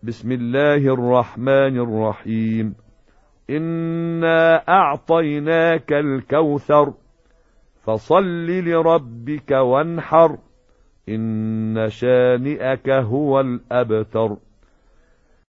بسم الله الرحمن الرحيم. إنا أعطيناك الكوثر فصل لربك وانحر إن شانئك هو الأبتر.